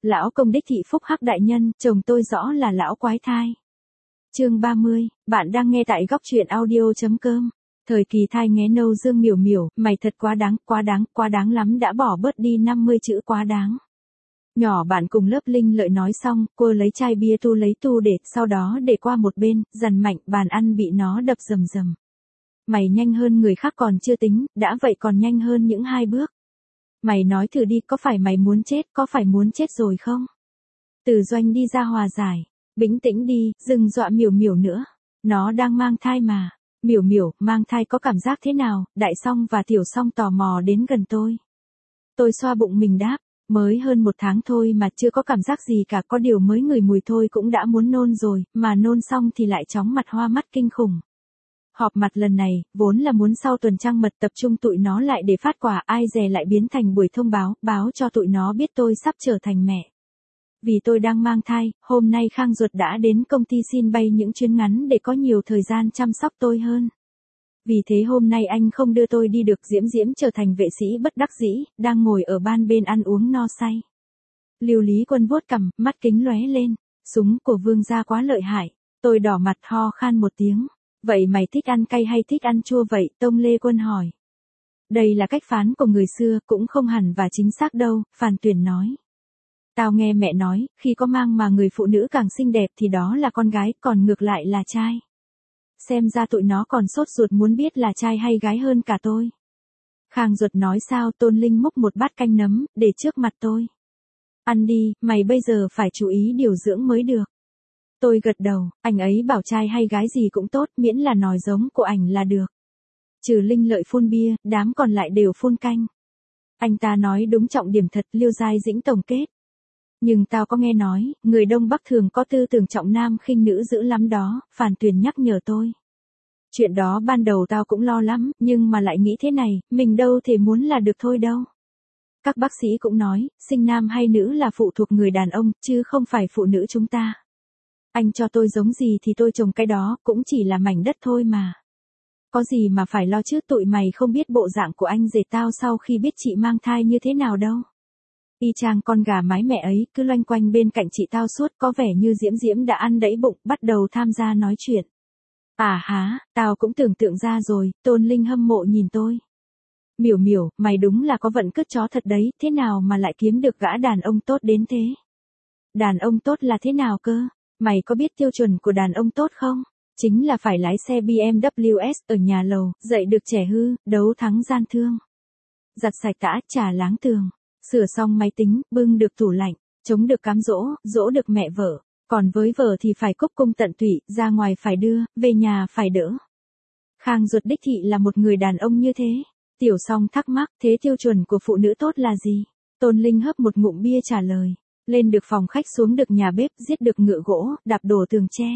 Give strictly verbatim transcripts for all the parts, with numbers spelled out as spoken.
Lão công đích thị phúc hắc đại nhân, chồng tôi rõ là lão quái thai. Chương ba mươi, bạn đang nghe tại góc truyện audio.com. Thời kỳ thai nghé nâu Dương Miểu Miểu, mày thật quá đáng, quá đáng, quá đáng lắm, đã bỏ bớt đi năm mươi chữ quá đáng. Nhỏ bạn cùng lớp Linh Lợi nói xong, cô lấy chai bia tu lấy tu để, sau đó để qua một bên, dằn mạnh, bàn ăn bị nó đập rầm rầm. Mày nhanh hơn người khác còn chưa tính, đã vậy còn nhanh hơn những hai bước. Mày nói thử đi, có phải mày muốn chết, có phải muốn chết rồi không? Từ Doanh đi ra hòa giải. Bình tĩnh đi, đừng dọa Miểu Miểu nữa. Nó đang mang thai mà. Miểu Miểu, mang thai có cảm giác thế nào? Đại Song và Tiểu Song tò mò đến gần tôi. Tôi xoa bụng mình đáp, mới hơn một tháng thôi mà chưa có cảm giác gì cả, có điều mới ngửi mùi thôi cũng đã muốn nôn rồi, mà nôn xong thì lại chóng mặt hoa mắt kinh khủng. Họp mặt lần này, vốn là muốn sau tuần trăng mật tập trung tụi nó lại để phát quà, ai dè lại biến thành buổi thông báo, báo cho tụi nó biết tôi sắp trở thành mẹ. Vì tôi đang mang thai, hôm nay Khang Duật đã đến công ty xin bay những chuyến ngắn để có nhiều thời gian chăm sóc tôi hơn. Vì thế hôm nay anh không đưa tôi đi được, Diễm Diễm trở thành vệ sĩ bất đắc dĩ, đang ngồi ở ban bên ăn uống no say. Lưu Lý Quân vuốt cằm, mắt kính lóe lên, súng của Vương gia quá lợi hại, tôi đỏ mặt ho khan một tiếng. Vậy mày thích ăn cay hay thích ăn chua vậy? Tông Lê Quân hỏi. Đây là cách phán của người xưa, cũng không hẳn và chính xác đâu, Phan Tuyền nói. Tao nghe mẹ nói, khi có mang mà người phụ nữ càng xinh đẹp thì đó là con gái, còn ngược lại là trai. Xem ra tụi nó còn sốt ruột muốn biết là trai hay gái hơn cả tôi. Khang Duật nói sao? Tôn Linh múc một bát canh nấm, để trước mặt tôi. Ăn đi, mày bây giờ phải chú ý điều dưỡng mới được. Tôi gật đầu, anh ấy bảo trai hay gái gì cũng tốt, miễn là nòi giống của ảnh là được. Trừ Linh Lợi phun bia, đám còn lại đều phun canh. Anh ta nói đúng trọng điểm thật, Liêu Giai Dĩnh tổng kết. Nhưng tao có nghe nói, người Đông Bắc thường có tư tưởng trọng nam khinh nữ dữ lắm đó, Phan Tuyền nhắc nhở tôi. Chuyện đó ban đầu tao cũng lo lắm, nhưng mà lại nghĩ thế này, mình đâu thể muốn là được thôi đâu. Các bác sĩ cũng nói, sinh nam hay nữ là phụ thuộc người đàn ông, chứ không phải phụ nữ chúng ta. Anh cho tôi giống gì thì tôi trồng cái đó, cũng chỉ là mảnh đất thôi mà. Có gì mà phải lo chứ, tụi mày không biết bộ dạng của anh rể tao sau khi biết chị mang thai như thế nào đâu. Y chang con gà mái mẹ ấy, cứ loanh quanh bên cạnh chị tao suốt, có vẻ như Diễm Diễm đã ăn đẫy bụng, bắt đầu tham gia nói chuyện. À há, tao cũng tưởng tượng ra rồi, Tôn Linh hâm mộ nhìn tôi. Miểu Miểu, mày đúng là có vận cứt chó thật đấy, thế nào mà lại kiếm được gã đàn ông tốt đến thế? Đàn ông tốt là thế nào cơ? Mày có biết tiêu chuẩn của đàn ông tốt không? Chính là phải lái xe bê em vê ét ở nhà lầu, dạy được trẻ hư, đấu thắng gian thương. Giặt sạch tã, trà láng tường, sửa xong máy tính, bưng được tủ lạnh, chống được cám dỗ, dỗ được mẹ vợ. Còn với vợ thì phải cúc cung tận tụy, ra ngoài phải đưa, về nhà phải đỡ. Khang Duật đích thị là một người đàn ông như thế. Tiểu Song thắc mắc, thế tiêu chuẩn của phụ nữ tốt là gì? Tôn Linh hấp một ngụm bia trả lời. Lên được phòng khách, xuống được nhà bếp, giết được ngựa gỗ, đạp đổ tường tre.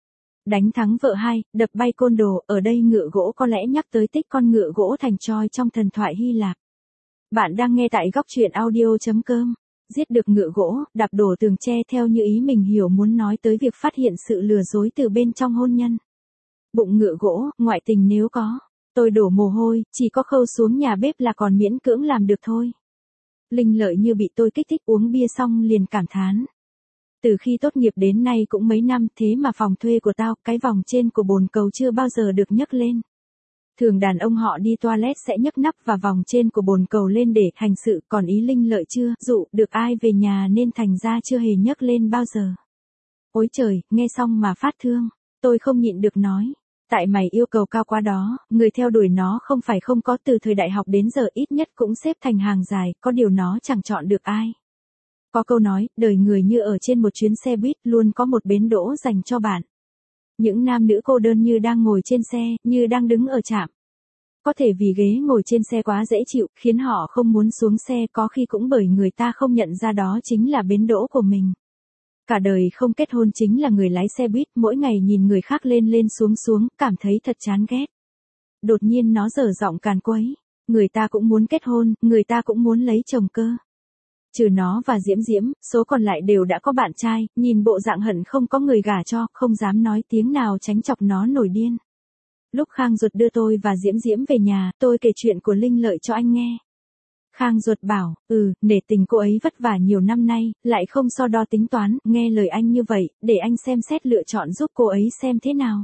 Đánh thắng vợ hai, đập bay côn đồ, ở đây ngựa gỗ có lẽ nhắc tới tích con ngựa gỗ thành Troy trong thần thoại Hy Lạp. Bạn đang nghe tại góc truyện audio.com. Giết được ngựa gỗ, đạp đổ tường tre theo như ý mình hiểu muốn nói tới việc phát hiện sự lừa dối từ bên trong hôn nhân. Bụng ngựa gỗ, ngoại tình nếu có. Tôi đổ mồ hôi, chỉ có khâu xuống nhà bếp là còn miễn cưỡng làm được thôi. Linh Lợi như bị tôi kích thích, uống bia xong liền cảm thán. Từ khi tốt nghiệp đến nay cũng mấy năm, thế mà phòng thuê của tao, cái vòng trên của bồn cầu chưa bao giờ được nhấc lên. Thường đàn ông họ đi toilet sẽ nhấc nắp và vòng trên của bồn cầu lên để hành sự, còn ý Linh Lợi chưa dụ được ai về nhà nên thành ra chưa hề nhấc lên bao giờ. Ôi trời, nghe xong mà phát thương, tôi không nhịn được nói. Tại mày yêu cầu cao quá đó, người theo đuổi nó không phải không có, từ thời đại học đến giờ ít nhất cũng xếp thành hàng dài, có điều nó chẳng chọn được ai. Có câu nói, đời người như ở trên một chuyến xe buýt, luôn có một bến đỗ dành cho bạn. Những nam nữ cô đơn như đang ngồi trên xe, như đang đứng ở trạm. Có thể vì ghế ngồi trên xe quá dễ chịu, khiến họ không muốn xuống xe, có khi cũng bởi người ta không nhận ra đó chính là bến đỗ của mình. Cả đời không kết hôn chính là người lái xe buýt, mỗi ngày nhìn người khác lên lên xuống xuống, cảm thấy thật chán ghét. Đột nhiên nó dở giọng càn quấy. Người ta cũng muốn kết hôn, người ta cũng muốn lấy chồng cơ. Trừ nó và Diễm Diễm, số còn lại đều đã có bạn trai, nhìn bộ dạng hận không có người gả cho, không dám nói tiếng nào tránh chọc nó nổi điên. Lúc Khang Duật đưa tôi và Diễm Diễm về nhà, tôi kể chuyện của Linh Lợi cho anh nghe. Khang Duật bảo, ừ, nể tình cô ấy vất vả nhiều năm nay, lại không so đo tính toán, nghe lời anh như vậy, để anh xem xét lựa chọn giúp cô ấy xem thế nào.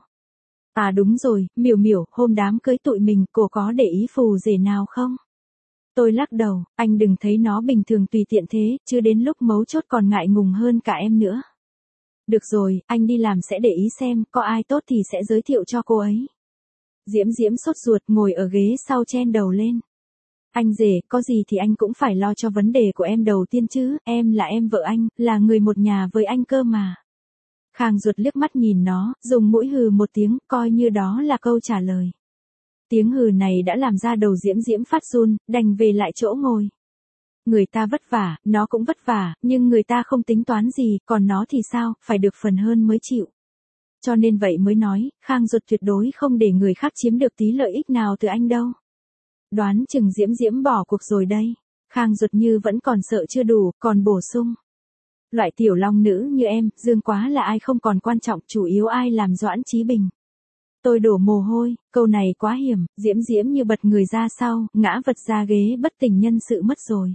À đúng rồi, Miểu Miểu, hôm đám cưới tụi mình, cô có để ý phù rể nào không? Tôi lắc đầu, anh đừng thấy nó bình thường tùy tiện thế, chứ đến lúc mấu chốt còn ngại ngùng hơn cả em nữa. Được rồi, anh đi làm sẽ để ý xem, có ai tốt thì sẽ giới thiệu cho cô ấy. Diễm Diễm sốt ruột ngồi ở ghế sau chen đầu lên. Anh rể, có gì thì anh cũng phải lo cho vấn đề của em đầu tiên chứ, em là em vợ anh, là người một nhà với anh cơ mà. Khang Duật liếc mắt nhìn nó, dùng mũi hừ một tiếng, coi như đó là câu trả lời. Tiếng hừ này đã làm ra đầu Diễm Diễm phát run, đành về lại chỗ ngồi. Người ta vất vả, nó cũng vất vả, nhưng người ta không tính toán gì, còn nó thì sao, phải được phần hơn mới chịu. Cho nên vậy mới nói, Khang Duật tuyệt đối không để người khác chiếm được tí lợi ích nào từ anh đâu. Đoán chừng Diễm Diễm bỏ cuộc rồi đây. Khang Duật như vẫn còn sợ chưa đủ, còn bổ sung. Loại tiểu long nữ như em, dương quá là ai không còn quan trọng, chủ yếu ai làm Doãn Chí Bình. Tôi đổ mồ hôi, câu này quá hiểm, Diễm Diễm như bật người ra sau, ngã vật ra ghế bất tỉnh nhân sự mất rồi.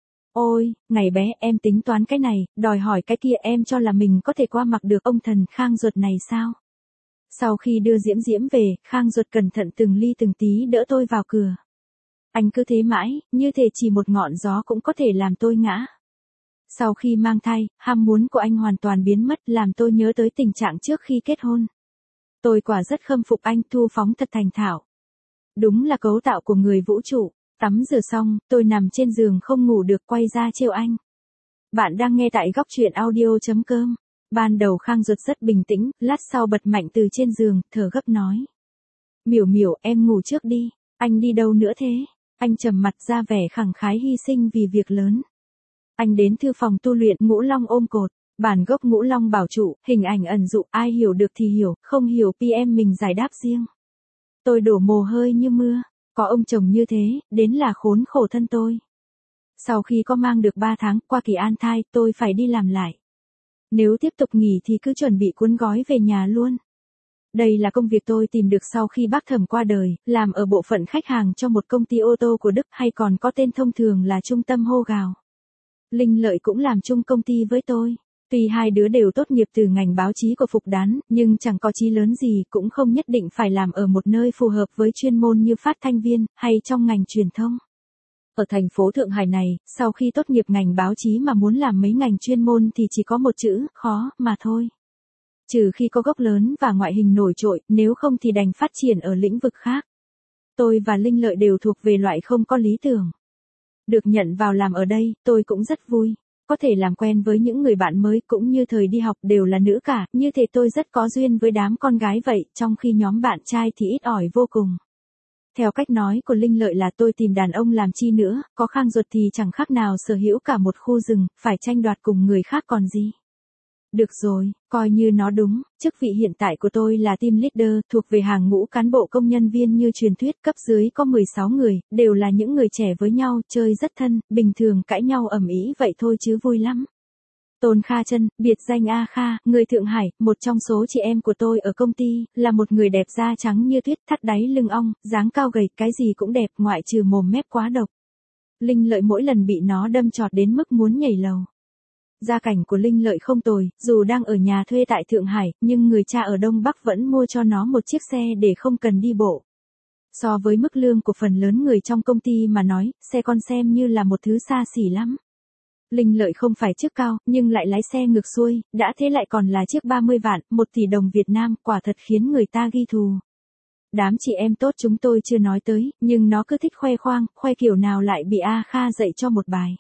Ôi, ngày bé em tính toán cái này, đòi hỏi cái kia, em cho là mình có thể qua mặc được ông thần Khang Duật này sao? Sau khi đưa Diễm Diễm về, Khang Duật cẩn thận từng ly từng tí đỡ tôi vào cửa. Anh cứ thế mãi, như thể chỉ một ngọn gió cũng có thể làm tôi ngã. Sau khi mang thai, ham muốn của anh hoàn toàn biến mất, làm tôi nhớ tới tình trạng trước khi kết hôn. Tôi quả rất khâm phục anh, thu phóng thật thành thạo. Đúng là cấu tạo của người vũ trụ. Tắm rửa xong, tôi nằm trên giường không ngủ được, quay ra trêu anh. Bạn đang nghe tại góc truyện audio chấm com. Ban đầu Khang Duật rất bình tĩnh, lát sau bật mạnh từ trên giường, thở gấp nói. Miểu Miểu, em ngủ trước đi, anh đi đâu nữa thế? Anh trầm mặt ra vẻ khẳng khái hy sinh vì việc lớn. Anh đến thư phòng tu luyện Ngũ Long ôm cột, bản gốc Ngũ Long bảo trụ, hình ảnh ẩn dụ, ai hiểu được thì hiểu, không hiểu pê em mình giải đáp riêng. Tôi đổ mồ hôi như mưa, có ông chồng như thế, đến là khốn khổ thân tôi. Sau khi có mang được ba tháng, qua kỳ an thai, tôi phải đi làm lại. Nếu tiếp tục nghỉ thì cứ chuẩn bị cuốn gói về nhà luôn. Đây là công việc tôi tìm được sau khi bác Thẩm qua đời, làm ở bộ phận khách hàng cho một công ty ô tô của Đức, hay còn có tên thông thường là Trung tâm Hô Gào. Linh Lợi cũng làm chung công ty với tôi. Tuy hai đứa đều tốt nghiệp từ ngành báo chí của Phục Đán, nhưng chẳng có chí lớn gì, cũng không nhất định phải làm ở một nơi phù hợp với chuyên môn như phát thanh viên, hay trong ngành truyền thông. Ở thành phố Thượng Hải này, sau khi tốt nghiệp ngành báo chí mà muốn làm mấy ngành chuyên môn thì chỉ có một chữ, khó, mà thôi. Trừ khi có gốc lớn và ngoại hình nổi trội, nếu không thì đành phát triển ở lĩnh vực khác. Tôi và Linh Lợi đều thuộc về loại không có lý tưởng. Được nhận vào làm ở đây, tôi cũng rất vui. Có thể làm quen với những người bạn mới, cũng như thời đi học đều là nữ cả, như thế tôi rất có duyên với đám con gái vậy, trong khi nhóm bạn trai thì ít ỏi vô cùng. Theo cách nói của Linh Lợi là tôi tìm đàn ông làm chi nữa, có Khang Duật thì chẳng khác nào sở hữu cả một khu rừng, phải tranh đoạt cùng người khác còn gì. Được rồi, coi như nó đúng, chức vị hiện tại của tôi là team leader, thuộc về hàng ngũ cán bộ công nhân viên như truyền thuyết, cấp dưới có mười sáu người, đều là những người trẻ với nhau, chơi rất thân, bình thường cãi nhau ầm ĩ vậy thôi chứ vui lắm. Tôn Kha Trân, biệt danh A Kha, người Thượng Hải, một trong số chị em của tôi ở công ty, là một người đẹp da trắng như tuyết, thắt đáy lưng ong, dáng cao gầy, cái gì cũng đẹp ngoại trừ mồm mép quá độc. Linh Lợi mỗi lần bị nó đâm chọt đến mức muốn nhảy lầu. Gia cảnh của Linh Lợi không tồi, dù đang ở nhà thuê tại Thượng Hải, nhưng người cha ở Đông Bắc vẫn mua cho nó một chiếc xe để không cần đi bộ. So với mức lương của phần lớn người trong công ty mà nói, xe con xem như là một thứ xa xỉ lắm. Linh Lợi không phải chức cao, nhưng lại lái xe ngược xuôi, đã thế lại còn là chiếc ba mươi vạn, một tỷ đồng Việt Nam, quả thật khiến người ta ghi thù. Đám chị em tốt chúng tôi chưa nói tới, nhưng nó cứ thích khoe khoang, khoe kiểu nào lại bị A Kha dạy cho một bài.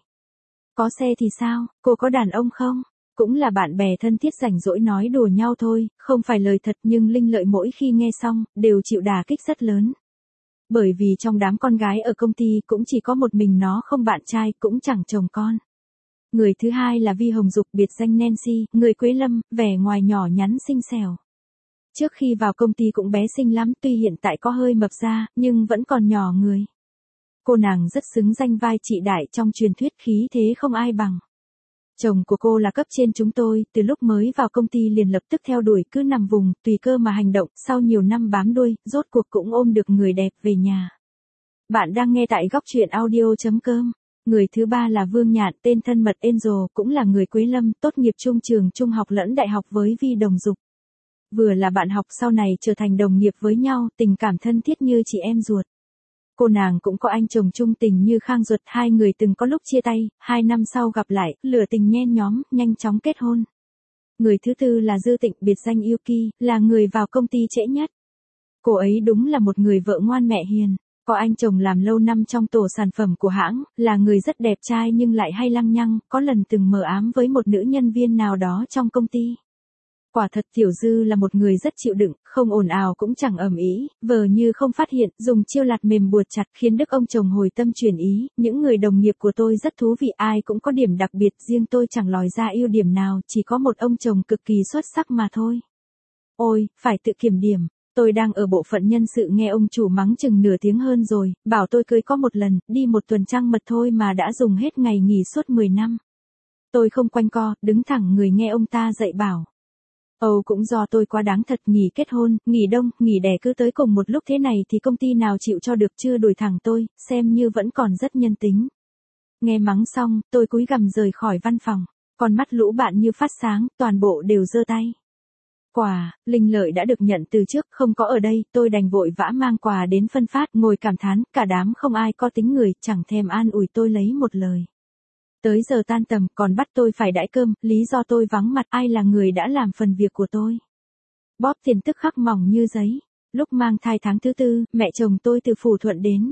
Có xe thì sao, cô có đàn ông không? Cũng là bạn bè thân thiết rảnh rỗi nói đùa nhau thôi, không phải lời thật, nhưng Linh Lợi mỗi khi nghe xong, đều chịu đả kích rất lớn. Bởi vì trong đám con gái ở công ty cũng chỉ có một mình nó không bạn trai, cũng chẳng chồng con. Người thứ hai là Vi Hồng Dục, biệt danh Nancy, người Quế Lâm, vẻ ngoài nhỏ nhắn xinh xẻo. Trước khi vào công ty cũng bé xinh lắm, tuy hiện tại có hơi mập ra, nhưng vẫn còn nhỏ người. Cô nàng rất xứng danh vai chị đại trong truyền thuyết, khí thế không ai bằng. Chồng của cô là cấp trên chúng tôi, từ lúc mới vào công ty liền lập tức theo đuổi, cứ nằm vùng, tùy cơ mà hành động, sau nhiều năm bám đuôi, rốt cuộc cũng ôm được người đẹp về nhà. Bạn đang nghe tại góc truyện audio chấm com. Người thứ ba là Vương Nhạn, tên thân mật Angel, cũng là người Quế Lâm, tốt nghiệp trung trường trung học lẫn đại học với Vi Đồng Dục. Vừa là bạn học sau này trở thành đồng nghiệp với nhau, tình cảm thân thiết như chị em ruột. Cô nàng cũng có anh chồng trung tình như Khang Duật, hai người từng có lúc chia tay, hai năm sau gặp lại, lửa tình nhen nhóm, nhanh chóng kết hôn. Người thứ tư là Dư Tịnh, biệt danh Yuki, là người vào công ty trễ nhất. Cô ấy đúng là một người vợ ngoan mẹ hiền, có anh chồng làm lâu năm trong tổ sản phẩm của hãng, là người rất đẹp trai nhưng lại hay lăng nhăng, có lần từng mờ ám với một nữ nhân viên nào đó trong công ty. Quả thật Tiểu Dư là một người rất chịu đựng, không ồn ào cũng chẳng ầm ĩ, vờ như không phát hiện, dùng chiêu lạt mềm buộc chặt khiến đức ông chồng hồi tâm chuyển ý. Những người đồng nghiệp của tôi rất thú vị, ai cũng có điểm đặc biệt, riêng tôi chẳng lòi ra ưu điểm nào, chỉ có một ông chồng cực kỳ xuất sắc mà thôi. Ôi, phải tự kiểm điểm. Tôi đang ở bộ phận nhân sự nghe ông chủ mắng chừng nửa tiếng hơn rồi, bảo tôi cưới có một lần, đi một tuần trăng mật thôi mà đã dùng hết ngày nghỉ suốt mười năm. Tôi không quanh co, đứng thẳng người nghe ông ta dạy bảo. Âu cũng do tôi quá đáng thật, nghỉ kết hôn, nghỉ đông, nghỉ đẻ cứ tới cùng một lúc thế này thì công ty nào chịu cho được, chưa đuổi thẳng tôi, xem như vẫn còn rất nhân tính. Nghe mắng xong, tôi cúi gằm rời khỏi văn phòng, con mắt lũ bạn như phát sáng, toàn bộ đều giơ tay. Quà, Linh Lợi đã được nhận từ trước, không có ở đây, tôi đành vội vã mang quà đến phân phát, ngồi cảm thán, cả đám không ai có tính người, chẳng thèm an ủi tôi lấy một lời. Tới giờ tan tầm, còn bắt tôi phải đãi cơm, lý do tôi vắng mặt, ai là người đã làm phần việc của tôi. Bóp tiền tức khắc mỏng như giấy. Lúc mang thai tháng thứ tư, mẹ chồng tôi từ Phủ Thuận đến.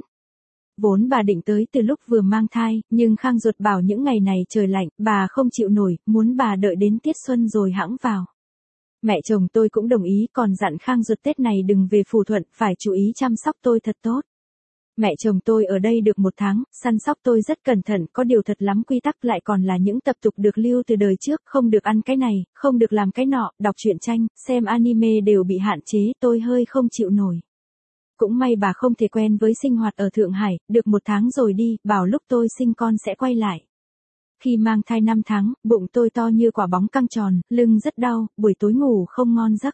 Vốn bà định tới từ lúc vừa mang thai, nhưng Khang Duật bảo những ngày này trời lạnh, bà không chịu nổi, muốn bà đợi đến tiết xuân rồi hẵng vào. Mẹ chồng tôi cũng đồng ý, còn dặn Khang Duật Tết này đừng về Phủ Thuận, phải chú ý chăm sóc tôi thật tốt. Mẹ chồng tôi ở đây được một tháng, săn sóc tôi rất cẩn thận, có điều thật lắm quy tắc, lại còn là những tập tục được lưu từ đời trước, không được ăn cái này, không được làm cái nọ, đọc truyện tranh, xem anime đều bị hạn chế, tôi hơi không chịu nổi. Cũng may bà không thể quen với sinh hoạt ở Thượng Hải, được một tháng rồi đi, bảo lúc tôi sinh con sẽ quay lại. Khi mang thai năm tháng, bụng tôi to như quả bóng căng tròn, lưng rất đau, buổi tối ngủ không ngon giấc.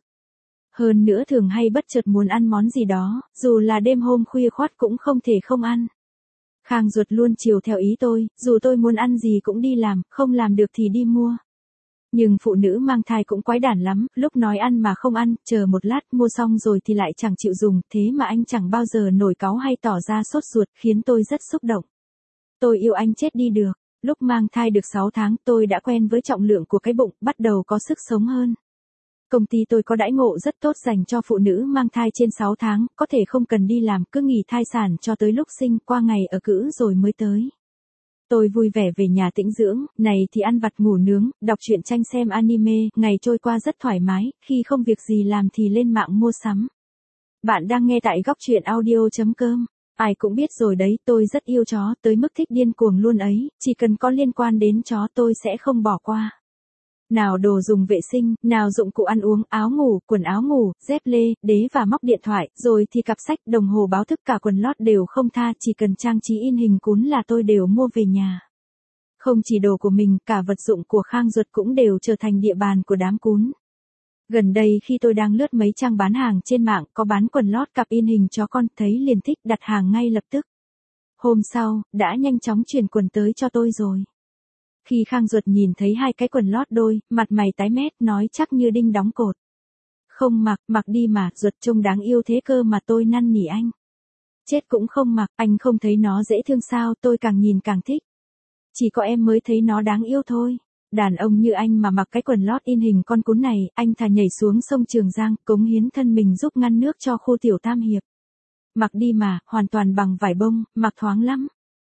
Hơn nữa thường hay bất chợt muốn ăn món gì đó, dù là đêm hôm khuya khoắt cũng không thể không ăn. Khang Duật luôn chiều theo ý tôi, dù tôi muốn ăn gì cũng đi làm, không làm được thì đi mua. Nhưng phụ nữ mang thai cũng quái đản lắm, lúc nói ăn mà không ăn, chờ một lát mua xong rồi thì lại chẳng chịu dùng, thế mà anh chẳng bao giờ nổi cáu hay tỏ ra sốt ruột, khiến tôi rất xúc động. Tôi yêu anh chết đi được. Lúc mang thai được sáu tháng, tôi đã quen với trọng lượng của cái bụng, bắt đầu có sức sống hơn. Công ty tôi có đãi ngộ rất tốt dành cho phụ nữ mang thai trên sáu tháng, có thể không cần đi làm, cứ nghỉ thai sản cho tới lúc sinh, qua ngày ở cữ rồi mới tới. Tôi vui vẻ về nhà tĩnh dưỡng, này thì ăn vặt ngủ nướng, đọc truyện tranh xem anime, ngày trôi qua rất thoải mái, khi không việc gì làm thì lên mạng mua sắm. Bạn đang nghe tại góc truyện audio chấm com. Ai cũng biết rồi đấy, tôi rất yêu chó, tới mức thích điên cuồng luôn ấy, chỉ cần có liên quan đến chó tôi sẽ không bỏ qua. Nào đồ dùng vệ sinh, nào dụng cụ ăn uống, áo ngủ, quần áo ngủ, dép lê, đế và móc điện thoại, rồi thì cặp sách, đồng hồ báo thức, cả quần lót đều không tha, chỉ cần trang trí in hình cún là tôi đều mua về nhà. Không chỉ đồ của mình, cả vật dụng của Khang Duật cũng đều trở thành địa bàn của đám cún. Gần đây khi tôi đang lướt mấy trang bán hàng trên mạng, có bán quần lót cặp in hình chó con, thấy liền thích, đặt hàng ngay lập tức. Hôm sau, đã nhanh chóng chuyển quần tới cho tôi rồi. Khi Khang Duật nhìn thấy hai cái quần lót đôi, mặt mày tái mét, nói chắc như đinh đóng cột. Không mặc, mặc đi mà, Duật trông đáng yêu thế cơ mà, tôi năn nỉ anh. Chết cũng không mặc, anh không thấy nó dễ thương sao, tôi càng nhìn càng thích. Chỉ có em mới thấy nó đáng yêu thôi. Đàn ông như anh mà mặc cái quần lót in hình con cún này, anh thà nhảy xuống sông Trường Giang, cống hiến thân mình giúp ngăn nước cho khu tiểu Tam Hiệp. Mặc đi mà, hoàn toàn bằng vải bông, mặc thoáng lắm.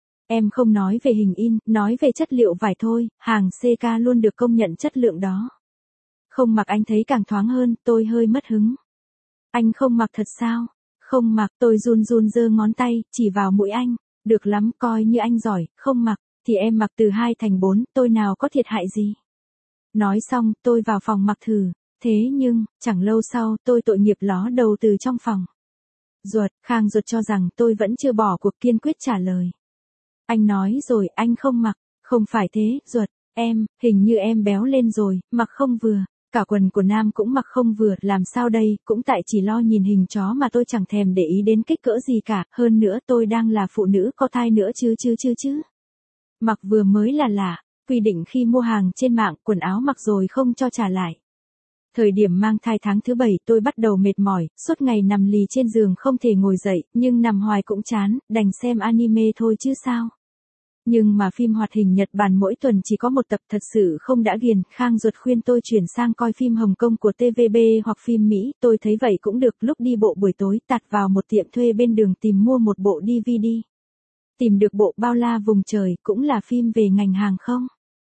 Em không nói về hình in, nói về chất liệu vải thôi, hàng xê ca luôn được công nhận chất lượng đó. Không mặc anh thấy càng thoáng hơn, tôi hơi mất hứng. Anh không mặc thật sao? Không mặc, tôi run run giơ ngón tay, chỉ vào mũi anh. Được lắm, coi như anh giỏi, không mặc, thì em mặc từ hai thành bốn, tôi nào có thiệt hại gì. Nói xong, tôi vào phòng mặc thử. Thế nhưng, chẳng lâu sau, tôi tội nghiệp ló đầu từ trong phòng. Duật, Khang Duật cho rằng tôi vẫn chưa bỏ cuộc, kiên quyết trả lời. Anh nói rồi, anh không mặc. Không phải thế, Duật, em, hình như em béo lên rồi, mặc không vừa. Cả quần của nam cũng mặc không vừa, làm sao đây, cũng tại chỉ lo nhìn hình chó mà tôi chẳng thèm để ý đến kích cỡ gì cả, hơn nữa tôi đang là phụ nữ có thai nữa chứ chứ chứ chứ. Mặc vừa mới là lạ, quy định khi mua hàng trên mạng quần áo mặc rồi không cho trả lại. Thời điểm mang thai tháng thứ bảy tôi bắt đầu mệt mỏi, suốt ngày nằm lì trên giường không thể ngồi dậy, nhưng nằm hoài cũng chán, đành xem anime thôi chứ sao. Nhưng mà phim hoạt hình Nhật Bản mỗi tuần chỉ có một tập thật sự không đã ghiền, Khang ruột khuyên tôi chuyển sang coi phim Hồng Kông của tê vê bê hoặc phim Mỹ, tôi thấy vậy cũng được, lúc đi bộ buổi tối tạt vào một tiệm thuê bên đường tìm mua một bộ đê vê đê. Tìm được bộ Bao la vùng trời, cũng là phim về ngành hàng không.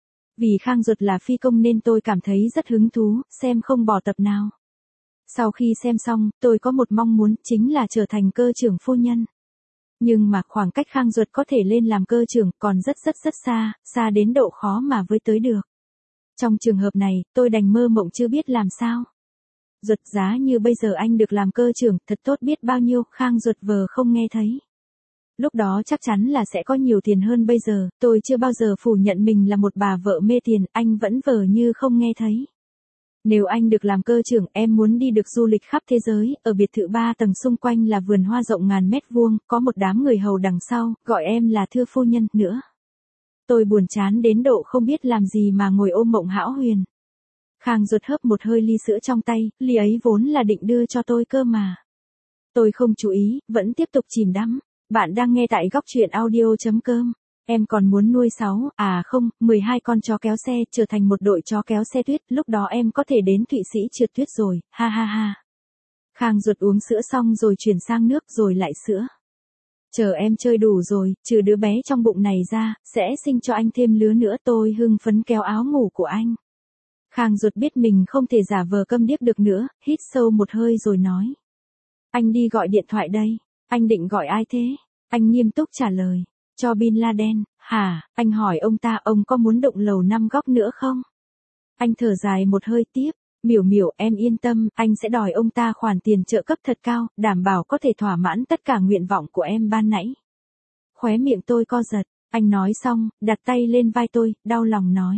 Vì Khang ruột là phi công nên tôi cảm thấy rất hứng thú, xem không bỏ tập nào. Sau khi xem xong, tôi có một mong muốn chính là trở thành cơ trưởng phu nhân. Nhưng mà khoảng cách Khang ruột có thể lên làm cơ trưởng còn rất rất rất xa, xa đến độ khó mà với tới được. Trong trường hợp này, tôi đành mơ mộng chưa biết làm sao. Ruột giá như bây giờ anh được làm cơ trưởng, thật tốt biết bao nhiêu, Khang ruột vờ không nghe thấy. Lúc đó chắc chắn là sẽ có nhiều tiền hơn bây giờ, tôi chưa bao giờ phủ nhận mình là một bà vợ mê tiền, anh vẫn vờ như không nghe thấy. Nếu anh được làm cơ trưởng, em muốn đi được du lịch khắp thế giới, ở biệt thự ba tầng xung quanh là vườn hoa rộng ngàn mét vuông, có một đám người hầu đằng sau, gọi em là thưa phu nhân, nữa. Tôi buồn chán đến độ không biết làm gì mà ngồi ôm mộng hão huyền. Khang ruột hớp một hơi ly sữa trong tay, ly ấy vốn là định đưa cho tôi cơ mà. Tôi không chú ý, vẫn tiếp tục chìm đắm. Bạn đang nghe tại góc truyện audio chấm com. Em còn muốn nuôi sáu, à không, mười hai con chó kéo xe, trở thành một đội chó kéo xe tuyết, lúc đó em có thể đến Thụy Sĩ trượt tuyết rồi, ha ha ha. Khang ruột uống sữa xong rồi chuyển sang nước rồi lại sữa. Chờ em chơi đủ rồi, trừ đứa bé trong bụng này ra, sẽ sinh cho anh thêm lứa nữa, tôi hưng phấn kéo áo ngủ của anh. Khang ruột biết mình không thể giả vờ câm điếc được nữa, hít sâu một hơi rồi nói. Anh đi gọi điện thoại đây, anh định gọi ai thế? Anh nghiêm túc trả lời. Cho Bin Laden, hả? Anh hỏi ông ta ông có muốn động lầu năm góc nữa không? Anh thở dài một hơi tiếp, miểu miểu em yên tâm, anh sẽ đòi ông ta khoản tiền trợ cấp thật cao, đảm bảo có thể thỏa mãn tất cả nguyện vọng của em ban nãy. Khóe miệng tôi co giật, anh nói xong, đặt tay lên vai tôi, đau lòng nói.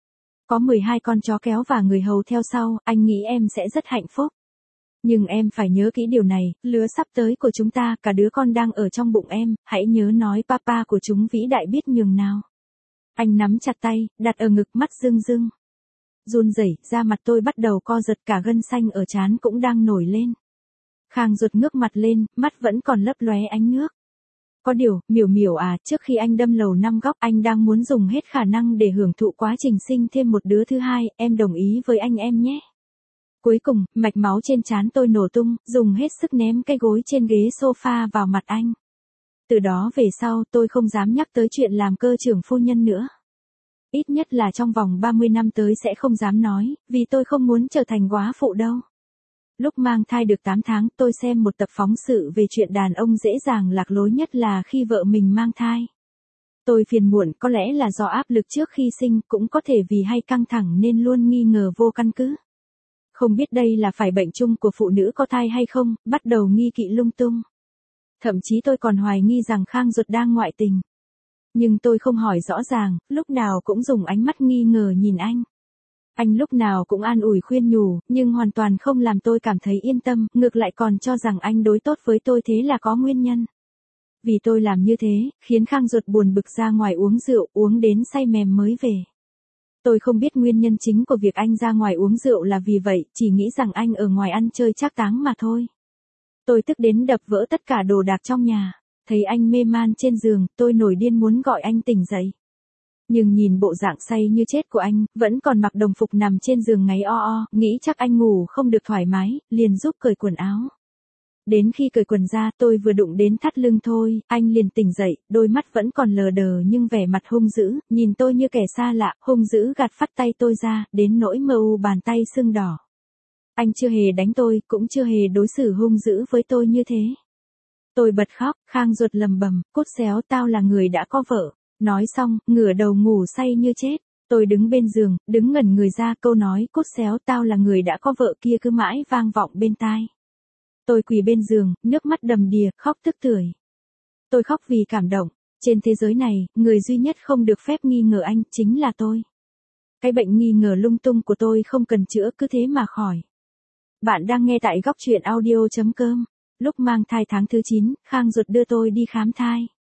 Có mười hai con chó kéo và người hầu theo sau, anh nghĩ em sẽ rất hạnh phúc. Nhưng em phải nhớ kỹ điều này, lứa sắp tới của chúng ta, cả đứa con đang ở trong bụng em, hãy nhớ nói papa của chúng vĩ đại biết nhường nào. Anh nắm chặt tay, đặt ở ngực, mắt rưng rưng. Run rẩy, da mặt tôi bắt đầu co giật, cả gân xanh ở trán cũng đang nổi lên. Khang ruột ngước mặt lên, mắt vẫn còn lấp lóe ánh nước. Có điều, miểu miểu à, trước khi anh đâm lầu năm góc, anh đang muốn dùng hết khả năng để hưởng thụ quá trình sinh thêm một đứa thứ hai, em đồng ý với anh em nhé. Cuối cùng, mạch máu trên trán tôi nổ tung, dùng hết sức ném cái gối trên ghế sofa vào mặt anh. Từ đó về sau tôi không dám nhắc tới chuyện làm cơ trưởng phu nhân nữa. Ít nhất là trong vòng ba mươi năm tới sẽ không dám nói, vì tôi không muốn trở thành góa phụ đâu. Lúc mang thai được tám tháng tôi xem một tập phóng sự về chuyện đàn ông dễ dàng lạc lối nhất là khi vợ mình mang thai. Tôi phiền muộn, có lẽ là do áp lực trước khi sinh, cũng có thể vì hay căng thẳng nên luôn nghi ngờ vô căn cứ. Không biết đây là phải bệnh chung của phụ nữ có thai hay không, bắt đầu nghi kỵ lung tung. Thậm chí tôi còn hoài nghi rằng Khang ruột đang ngoại tình. Nhưng tôi không hỏi rõ ràng, lúc nào cũng dùng ánh mắt nghi ngờ nhìn anh. Anh lúc nào cũng an ủi khuyên nhủ, nhưng hoàn toàn không làm tôi cảm thấy yên tâm, ngược lại còn cho rằng anh đối tốt với tôi, thế là có nguyên nhân. Vì tôi làm như thế, khiến Khang ruột buồn bực ra ngoài uống rượu, uống đến say mềm mới về. Tôi không biết nguyên nhân chính của việc anh ra ngoài uống rượu là vì vậy, chỉ nghĩ rằng anh ở ngoài ăn chơi trác táng mà thôi. Tôi tức đến đập vỡ tất cả đồ đạc trong nhà. Thấy anh mê man trên giường, tôi nổi điên muốn gọi anh tỉnh dậy. Nhưng nhìn bộ dạng say như chết của anh, vẫn còn mặc đồng phục nằm trên giường ngáy o o, nghĩ chắc anh ngủ không được thoải mái, liền giúp cởi quần áo. Đến khi cởi quần ra, tôi vừa đụng đến thắt lưng thôi, anh liền tỉnh dậy, đôi mắt vẫn còn lờ đờ nhưng vẻ mặt hung dữ, nhìn tôi như kẻ xa lạ, hung dữ gạt phắt tay tôi ra, đến nỗi mờ u bàn tay sưng đỏ. Anh chưa hề đánh tôi, cũng chưa hề đối xử hung dữ với tôi như thế. Tôi bật khóc, Khang ruột lầm bầm, cút xéo, tao là người đã có vợ. Nói xong, ngửa đầu ngủ say như chết. Tôi đứng bên giường, đứng ngẩn người ra, câu nói cút xéo, tao là người đã có vợ kia cứ mãi vang vọng bên tai. Tôi quỳ bên giường, nước mắt đầm đìa, khóc tức tưởi. Tôi khóc vì cảm động. Trên thế giới này, người duy nhất không được phép nghi ngờ anh, chính là tôi. Cái bệnh nghi ngờ lung tung của tôi không cần chữa, cứ thế mà khỏi. Bạn đang nghe tại góc truyện audio chấm com. Lúc mang thai tháng thứ chín, Khang ruột đưa tôi đi khám thai.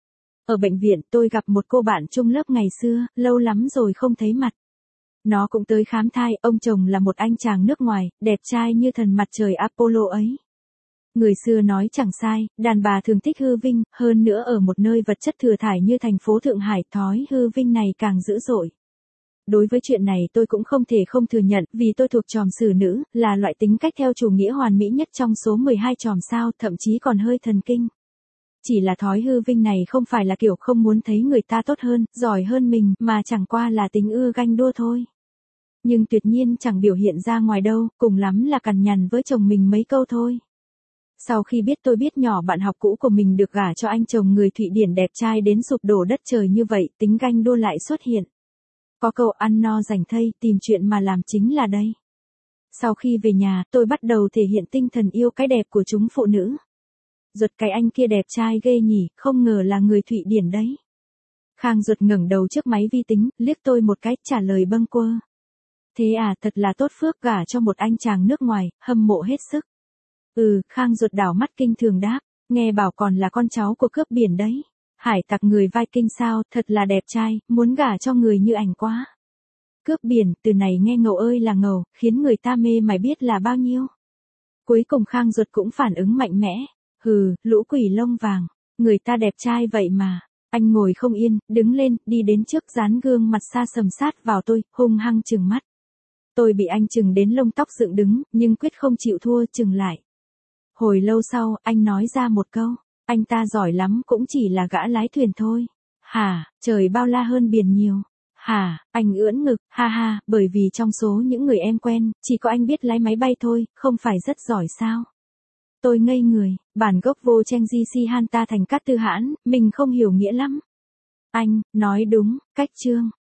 Ở bệnh viện tôi gặp một cô bạn chung lớp ngày xưa, lâu lắm rồi không thấy mặt. Nó cũng tới khám thai, ông chồng là một anh chàng nước ngoài, đẹp trai như thần mặt trời Apollo ấy. Người xưa nói chẳng sai, đàn bà thường thích hư vinh, hơn nữa ở một nơi vật chất thừa thải như thành phố Thượng Hải, thói hư vinh này càng dữ dội. Đối với chuyện này tôi cũng không thể không thừa nhận, vì tôi thuộc chòm xử nữ, là loại tính cách theo chủ nghĩa hoàn mỹ nhất trong số mười hai chòm sao, thậm chí còn hơi thần kinh. Chỉ là thói hư vinh này không phải là kiểu không muốn thấy người ta tốt hơn, giỏi hơn mình, mà chẳng qua là tính ưa ganh đua thôi. Nhưng tuyệt nhiên chẳng biểu hiện ra ngoài đâu, cùng lắm là cằn nhằn với chồng mình mấy câu thôi. Sau khi biết tôi biết nhỏ bạn học cũ của mình được gả cho anh chồng người Thụy Điển đẹp trai đến sụp đổ đất trời như vậy, tính ganh đua lại xuất hiện. Có câu ăn no rảnh thây, tìm chuyện mà làm chính là đây. Sau khi về nhà, tôi bắt đầu thể hiện tinh thần yêu cái đẹp của chúng phụ nữ. Ruột cái anh kia đẹp trai ghê nhỉ, không ngờ là người Thụy Điển đấy. Khang Ruột ngẩng đầu trước máy vi tính, liếc tôi một cái, trả lời bâng quơ. Thế à, thật là tốt phước gả cho một anh chàng nước ngoài, hâm mộ hết sức. Ừ, Khang Ruột đảo mắt kinh thường đáp, nghe bảo còn là con cháu của cướp biển đấy. Hải tặc người Viking sao, thật là đẹp trai, muốn gả cho người như ảnh quá. Cướp biển, từ này nghe ngầu ơi là ngầu, khiến người ta mê mải biết là bao nhiêu. Cuối cùng Khang Ruột cũng phản ứng mạnh mẽ. Hừ, lũ quỷ lông vàng, người ta đẹp trai vậy mà. Anh ngồi không yên, đứng lên, đi đến trước dán gương mặt xa sầm sát vào tôi, hung hăng trừng mắt. Tôi bị anh trừng đến lông tóc dựng đứng, nhưng quyết không chịu thua, trừng lại. Hồi lâu sau, anh nói ra một câu, anh ta giỏi lắm cũng chỉ là gã lái thuyền thôi. Hả, trời bao la hơn biển nhiều. Hả, anh ưỡn ngực, ha ha, bởi vì trong số những người em quen, chỉ có anh biết lái máy bay thôi, không phải rất giỏi sao. Tôi ngây người, bản gốc vô tranh G C Hanta thành Cát Tư Hãn, mình không hiểu nghĩa lắm. Anh, nói đúng, cách chương.